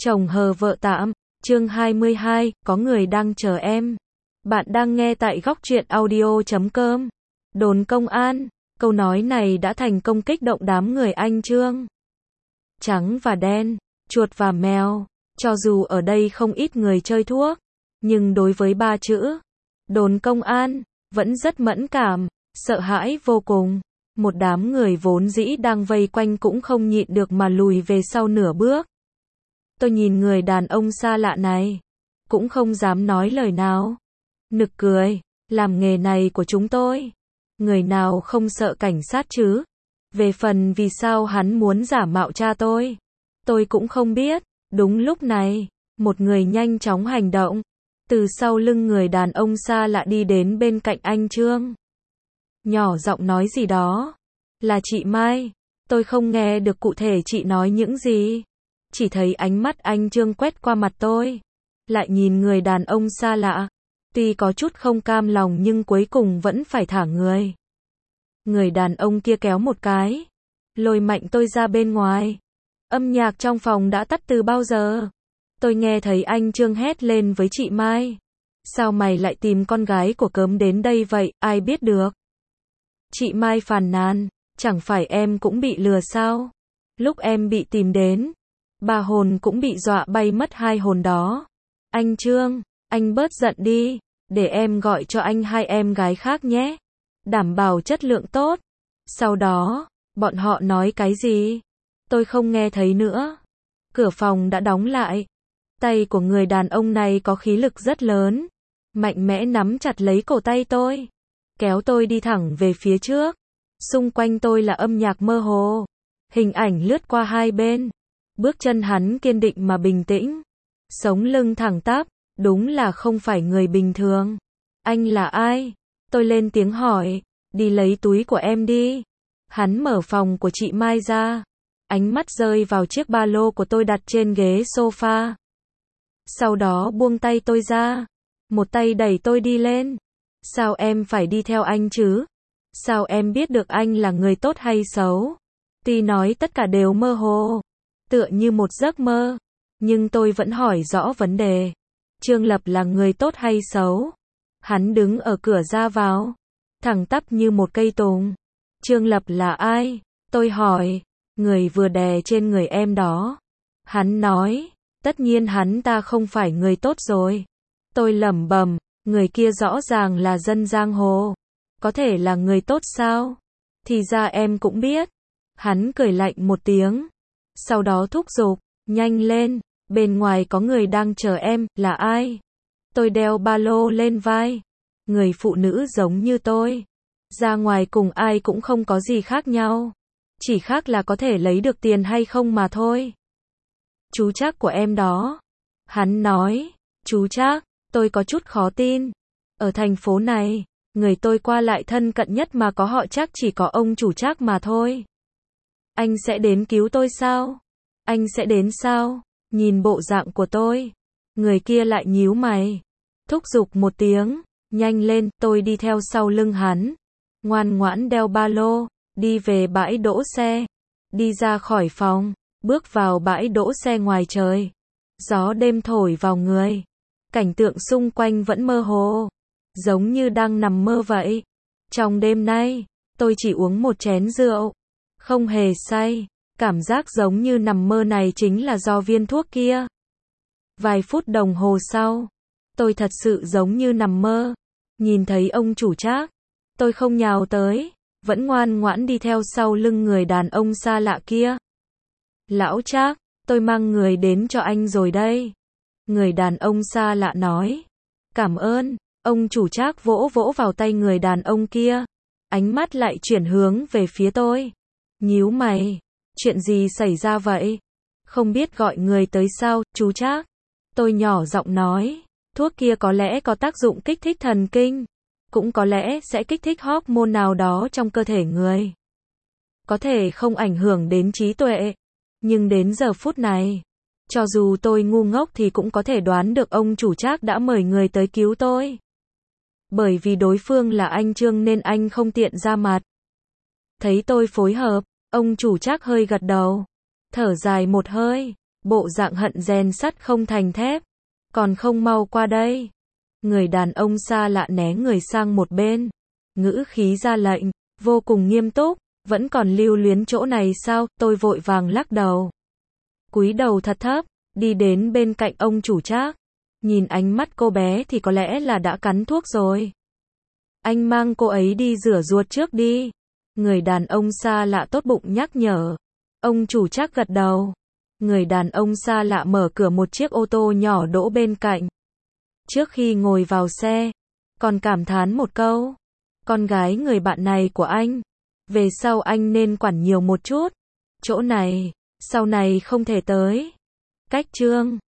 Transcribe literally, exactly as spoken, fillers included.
Chồng hờ vợ tạm, chương hai mươi hai, có người đang chờ em. Bạn đang nghe tại góc truyện audio chấm com. Đồn công an, câu nói này đã thành công kích động đám người Anh Trương. Trắng và đen, chuột và mèo, cho dù ở đây không ít người chơi thuốc, nhưng đối với ba chữ, đồn công an, vẫn rất mẫn cảm, sợ hãi vô cùng. Một đám người vốn dĩ đang vây quanh cũng không nhịn được mà lùi về sau nửa bước. Tôi nhìn người đàn ông xa lạ này, cũng không dám nói lời nào. Nực cười, làm nghề này của chúng tôi, người nào không sợ cảnh sát chứ? Về phần vì sao hắn muốn giả mạo cha tôi, tôi cũng không biết. Đúng lúc này, một người nhanh chóng hành động, từ sau lưng người đàn ông xa lạ đi đến bên cạnh anh Trương. Nhỏ giọng nói gì đó. Là chị Mai. Tôi không nghe được cụ thể chị nói những gì. Chỉ thấy ánh mắt anh Trương quét qua mặt tôi. Lại nhìn người đàn ông xa lạ. Tuy có chút không cam lòng nhưng cuối cùng vẫn phải thả người. Người đàn ông kia kéo một cái. Lôi mạnh tôi ra bên ngoài. Âm nhạc trong phòng đã tắt từ bao giờ. Tôi nghe thấy anh Trương hét lên với chị Mai. Sao mày lại tìm con gái của cớm đến đây vậy, ai biết được. Chị Mai phàn nàn, chẳng phải em cũng bị lừa sao? Lúc em bị tìm đến, ba hồn cũng bị dọa bay mất hai hồn đó. Anh Trương, anh bớt giận đi, để em gọi cho anh hai em gái khác nhé. Đảm bảo chất lượng tốt. Sau đó, bọn họ nói cái gì? Tôi không nghe thấy nữa. Cửa phòng đã đóng lại. Tay của người đàn ông này có khí lực rất lớn. Mạnh mẽ nắm chặt lấy cổ tay tôi. Kéo tôi đi thẳng về phía trước. Xung quanh tôi là âm nhạc mơ hồ. Hình ảnh lướt qua hai bên. Bước chân hắn kiên định mà bình tĩnh. Sống lưng thẳng tắp. Đúng là không phải người bình thường. Anh là ai? Tôi lên tiếng hỏi. Đi lấy túi của em đi. Hắn mở phòng của chị Mai ra. Ánh mắt rơi vào chiếc ba lô của tôi đặt trên ghế sofa. Sau đó buông tay tôi ra. Một tay đẩy tôi đi lên. Sao em phải đi theo anh chứ? Sao em biết được anh là người tốt hay xấu? Tuy nói tất cả đều mơ hồ, tựa như một giấc mơ, nhưng tôi vẫn hỏi rõ vấn đề. Trương Lập là người tốt hay xấu? Hắn đứng ở cửa ra vào, thẳng tắp như một cây tùng. Trương Lập là ai? Tôi hỏi. Người vừa đè trên người em đó. Hắn nói, tất nhiên hắn ta không phải người tốt rồi. Tôi lẩm bẩm, người kia rõ ràng là dân giang hồ. Có thể là người tốt sao? Thì ra em cũng biết. Hắn cười lạnh một tiếng. Sau đó thúc giục, nhanh lên, bên ngoài có người đang chờ em, là ai? Tôi đeo ba lô lên vai. Người phụ nữ giống như tôi. Ra ngoài cùng ai cũng không có gì khác nhau. Chỉ khác là có thể lấy được tiền hay không mà thôi. Chú Trác của em đó. Hắn nói, chú Trác, tôi có chút khó tin. Ở thành phố này, người tôi qua lại thân cận nhất mà có họ Trác chỉ có ông chủ Trác mà thôi. Anh sẽ đến cứu tôi sao? Anh sẽ đến sao? Nhìn bộ dạng của tôi. Người kia lại nhíu mày. Thúc giục một tiếng. Nhanh lên, tôi đi theo sau lưng hắn. Ngoan ngoãn đeo ba lô. Đi về bãi đỗ xe. Đi ra khỏi phòng. Bước vào bãi đỗ xe ngoài trời. Gió đêm thổi vào người. Cảnh tượng xung quanh vẫn mơ hồ. Giống như đang nằm mơ vậy. Trong đêm nay, tôi chỉ uống một chén rượu. Không hề say. Cảm giác giống như nằm mơ này chính là do viên thuốc kia. Vài phút đồng hồ sau, tôi thật sự giống như nằm mơ. Nhìn thấy ông chủ Trác, tôi không nhào tới, vẫn ngoan ngoãn đi theo sau lưng người đàn ông xa lạ kia. Lão Trác, tôi mang người đến cho anh rồi đây. Người đàn ông xa lạ nói. Cảm ơn. Ông chủ Trác vỗ vỗ vào tay người đàn ông kia. Ánh mắt lại chuyển hướng về phía tôi. Nhíu mày. Chuyện gì xảy ra vậy? Không biết gọi người tới sao, chú Trác? Tôi nhỏ giọng nói. Thuốc kia có lẽ có tác dụng kích thích thần kinh. Cũng có lẽ sẽ kích thích hormone nào đó trong cơ thể người. Có thể không ảnh hưởng đến trí tuệ. Nhưng đến giờ phút này, cho dù tôi ngu ngốc thì cũng có thể đoán được ông chủ Trác đã mời người tới cứu tôi. Bởi vì đối phương là anh Trương nên anh không tiện ra mặt. Thấy tôi phối hợp, ông chủ Trác hơi gật đầu. Thở dài một hơi. bộ dạng hận rèn sắt không thành thép, còn không mau qua đây. Người đàn ông xa lạ né người sang một bên, ngữ khí ra lệnh, vô cùng nghiêm túc, vẫn còn lưu luyến chỗ này sao? Tôi vội vàng lắc đầu, cúi đầu thật thấp, đi đến bên cạnh ông chủ Trác, nhìn ánh mắt cô bé thì có lẽ là đã cắn thuốc rồi. Anh mang cô ấy đi rửa ruột trước đi. Người đàn ông xa lạ tốt bụng nhắc nhở. Ông chủ Trác gật đầu. Người đàn ông xa lạ mở cửa một chiếc ô tô nhỏ đỗ bên cạnh. Trước khi ngồi vào xe, còn cảm thán một câu. Con gái người bạn này của anh, về sau anh nên quản nhiều một chút. Chỗ này, sau này không thể tới. Cách chương